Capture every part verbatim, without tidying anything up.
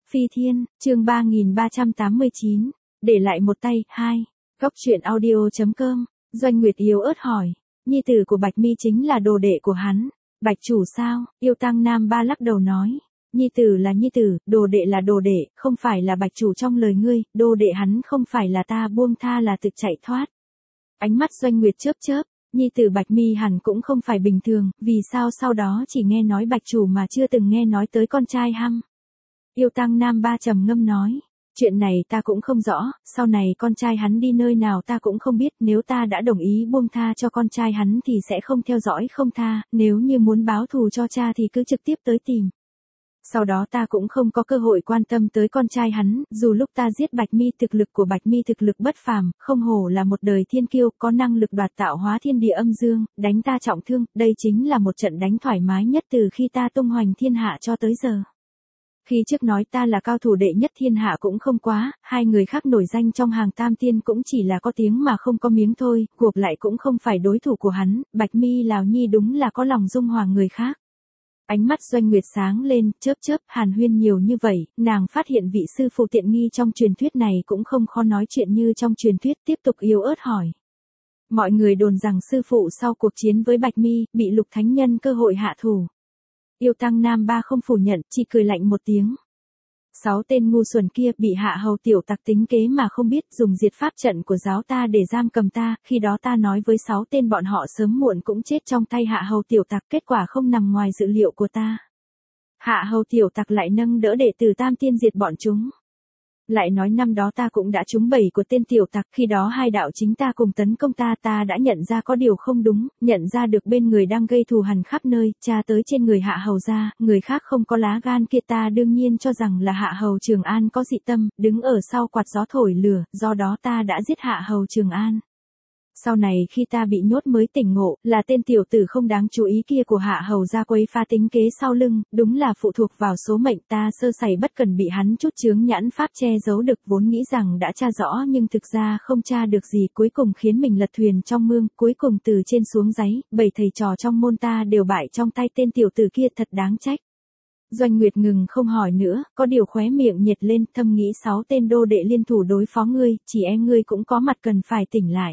Phi Thiên, chương ba nghìn ba trăm tám mươi chín, để lại một tay, hai. Góc truyện audio.com, Doanh Nguyệt yếu ớt hỏi, nhi tử của Bạch Mi chính là đồ đệ của hắn. Bạch chủ sao? Yêu Tăng Nam Ba lắc đầu nói, nhi tử là nhi tử, đồ đệ là đồ đệ, không phải là Bạch chủ trong lời ngươi, đồ đệ hắn không phải là ta buông tha là tự chạy thoát. Ánh mắt Doanh Nguyệt chớp chớp, nhi tử Bạch Mi hẳn cũng không phải bình thường, vì sao sau đó chỉ nghe nói Bạch chủ mà chưa từng nghe nói tới con trai hăm. Yêu Tăng Nam Ba trầm ngâm nói, chuyện này ta cũng không rõ, sau này con trai hắn đi nơi nào ta cũng không biết, nếu ta đã đồng ý buông tha cho con trai hắn thì sẽ không theo dõi không tha, nếu như muốn báo thù cho cha thì cứ trực tiếp tới tìm. Sau đó ta cũng không có cơ hội quan tâm tới con trai hắn, dù lúc ta giết Bạch Mi thực lực của Bạch Mi thực lực bất phàm, không hổ là một đời thiên kiêu, có năng lực đoạt tạo hóa thiên địa âm dương, đánh ta trọng thương, đây chính là một trận đánh thoải mái nhất từ khi ta tung hoành thiên hạ cho tới giờ. Khi trước nói ta là cao thủ đệ nhất thiên hạ cũng không quá, hai người khác nổi danh trong hàng tam tiên cũng chỉ là có tiếng mà không có miếng thôi, cuộc lại cũng không phải đối thủ của hắn, Bạch Mi Lào Nhi đúng là có lòng dung hòa người khác. Ánh mắt Doanh Nguyệt sáng lên, chớp chớp, hàn huyên nhiều như vậy, nàng phát hiện vị sư phụ tiện nghi trong truyền thuyết này cũng không khó nói chuyện như trong truyền thuyết, tiếp tục yếu ớt hỏi. Mọi người đồn rằng sư phụ sau cuộc chiến với Bạch Mi, bị Lục Thánh Nhân cơ hội hạ thủ. Yêu Tăng Nam Ba không phủ nhận, chỉ cười lạnh một tiếng. Sáu tên ngu xuẩn kia bị hạ hầu tiểu tặc tính kế mà không biết, dùng diệt pháp trận của giáo ta để giam cầm ta, khi đó ta nói với sáu tên bọn họ sớm muộn cũng chết trong tay hạ hầu tiểu tặc, kết quả không nằm ngoài dự liệu của ta. Hạ hầu tiểu tặc lại nâng đỡ đệ tử tam tiên diệt bọn chúng. Lại nói năm đó ta cũng đã trúng bẫy của tên tiểu tặc, khi đó hai đạo chính ta cùng tấn công ta, ta đã nhận ra có điều không đúng, nhận ra được bên người đang gây thù hằn khắp nơi, tra tới trên người hạ hầu ra, người khác không có lá gan kia, ta đương nhiên cho rằng là hạ hầu Trường An có dị tâm, đứng ở sau quạt gió thổi lửa, do đó ta đã giết hạ hầu Trường An. Sau này khi ta bị nhốt mới tỉnh ngộ, là tên tiểu tử không đáng chú ý kia của hạ hầu ra quấy phá tính kế sau lưng, đúng là phụ thuộc vào số mệnh, ta sơ sẩy bất cần bị hắn chút chướng nhãn pháp che giấu được, vốn nghĩ rằng đã tra rõ nhưng thực ra không tra được gì, cuối cùng khiến mình lật thuyền trong mương, cuối cùng từ trên xuống đáy, bảy thầy trò trong môn ta đều bại trong tay tên tiểu tử kia, thật đáng trách. Doanh Nguyệt ngừng không hỏi nữa, có điều khóe miệng nhiệt lên, thầm nghĩ sáu tên đô đệ liên thủ đối phó ngươi, chỉ e ngươi cũng có mặt cần phải tỉnh lại.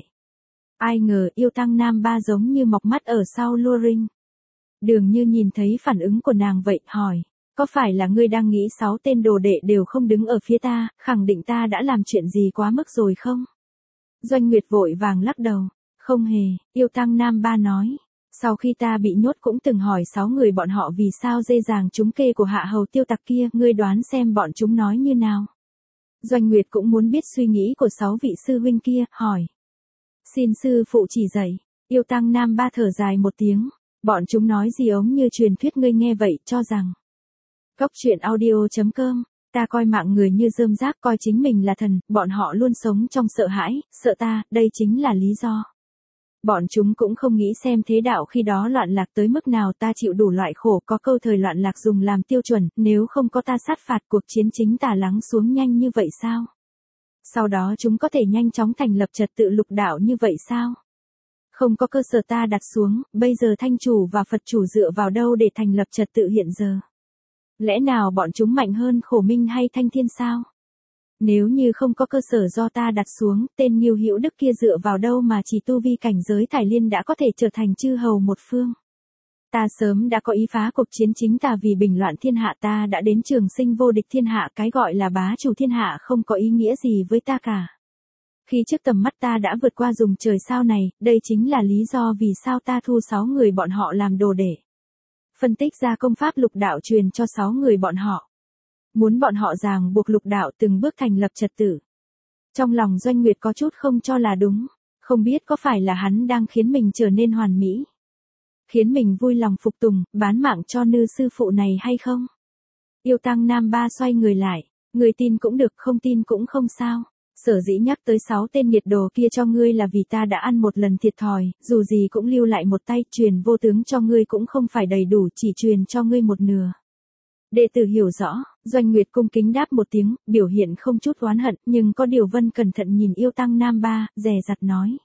Ai ngờ Yêu Tăng Nam Ba giống như mọc mắt ở sau lua ring. Đường Như nhìn thấy phản ứng của nàng vậy, hỏi, có phải là ngươi đang nghĩ sáu tên đồ đệ đều không đứng ở phía ta, khẳng định ta đã làm chuyện gì quá mức rồi không? Doanh Nguyệt vội vàng lắc đầu, không hề, Yêu Tăng Nam Ba nói, sau khi ta bị nhốt cũng từng hỏi sáu người bọn họ vì sao dễ dàng trúng kê của hạ hầu tiêu tặc kia, ngươi đoán xem bọn chúng nói như nào? Doanh Nguyệt cũng muốn biết suy nghĩ của sáu vị sư huynh kia, hỏi. Xin sư phụ chỉ dạy. Yêu Tăng Nam Ba thở dài một tiếng, bọn chúng nói gì ống như truyền thuyết, ngươi nghe vậy cho rằng. Góc truyện audio.com, ta coi mạng người như rơm rác, coi chính mình là thần, bọn họ luôn sống trong sợ hãi, sợ ta, đây chính là lý do. Bọn chúng cũng không nghĩ xem thế đạo khi đó loạn lạc tới mức nào, ta chịu đủ loại khổ, có câu thời loạn lạc dùng làm tiêu chuẩn, nếu không có ta sát phạt cuộc chiến chính tà lắng xuống nhanh như vậy sao? Sau đó chúng có thể nhanh chóng thành lập trật tự lục đạo như vậy sao? Không có cơ sở ta đặt xuống, bây giờ Thanh Chủ và Phật Chủ dựa vào đâu để thành lập trật tự hiện giờ? Lẽ nào bọn chúng mạnh hơn Khổ Minh hay Thanh Thiên sao? Nếu như không có cơ sở do ta đặt xuống, tên Nghiêu Hữu Đức kia dựa vào đâu mà chỉ tu vi cảnh giới Thải Liên đã có thể trở thành chư hầu một phương? Ta sớm đã có ý phá cuộc chiến chính tà vì bình loạn thiên hạ, ta đã đến trường sinh vô địch thiên hạ, cái gọi là bá chủ thiên hạ không có ý nghĩa gì với ta cả. Khi trước tầm mắt ta đã vượt qua dùng trời sao này, đây chính là lý do vì sao ta thu sáu người bọn họ làm đồ đệ. Phân tích ra công pháp lục đạo truyền cho sáu người bọn họ. Muốn bọn họ ràng buộc lục đạo từng bước thành lập trật tự. Trong lòng Doanh Nguyệt có chút không cho là đúng, không biết có phải là hắn đang khiến mình trở nên hoàn mỹ, khiến mình vui lòng phục tùng, bán mạng cho nữ sư phụ này hay không? Yêu Tăng Nam Ba xoay người lại, người tin cũng được, không tin cũng không sao. Sở dĩ nhắc tới sáu tên nghiệt đồ kia cho ngươi là vì ta đã ăn một lần thiệt thòi, dù gì cũng lưu lại một tay, truyền vô tướng cho ngươi cũng không phải đầy đủ, chỉ truyền cho ngươi một nửa. Đệ tử hiểu rõ, Doanh Nguyệt cung kính đáp một tiếng, biểu hiện không chút oán hận, nhưng có điều Vân cẩn thận nhìn Yêu Tăng Nam Ba, dè dặt nói.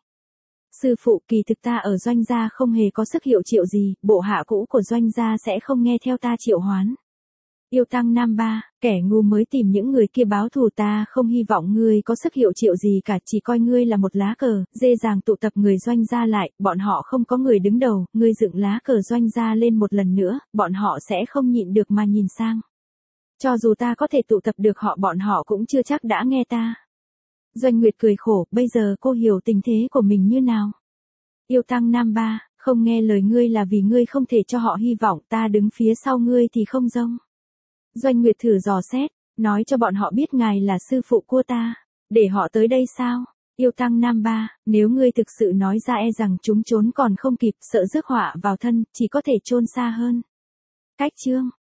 Sư phụ, kỳ thực ta ở Doanh gia không hề có sức hiệu triệu gì, bộ hạ cũ của Doanh gia sẽ không nghe theo ta triệu hoán. Yêu tăng nam ba, kẻ ngu mới tìm những người kia báo thù, ta không hy vọng ngươi có sức hiệu triệu gì cả, chỉ coi ngươi là một lá cờ, dễ dàng tụ tập người Doanh gia lại, bọn họ không có người đứng đầu, ngươi dựng lá cờ Doanh gia lên một lần nữa, bọn họ sẽ không nhịn được mà nhìn sang. Cho dù ta có thể tụ tập được họ, bọn họ cũng chưa chắc đã nghe ta. Doanh Nguyệt cười khổ, bây giờ cô hiểu tình thế của mình như nào. Yêu tăng nam ba, không nghe lời ngươi là vì ngươi không thể cho họ hy vọng, ta đứng phía sau ngươi thì không rông. Doanh Nguyệt thử dò xét, nói cho bọn họ biết ngài là sư phụ của ta, để họ tới đây sao? Yêu tăng nam ba, nếu ngươi thực sự nói ra e rằng chúng trốn còn không kịp, sợ rước họa vào thân, chỉ có thể chôn xa hơn. Cách chương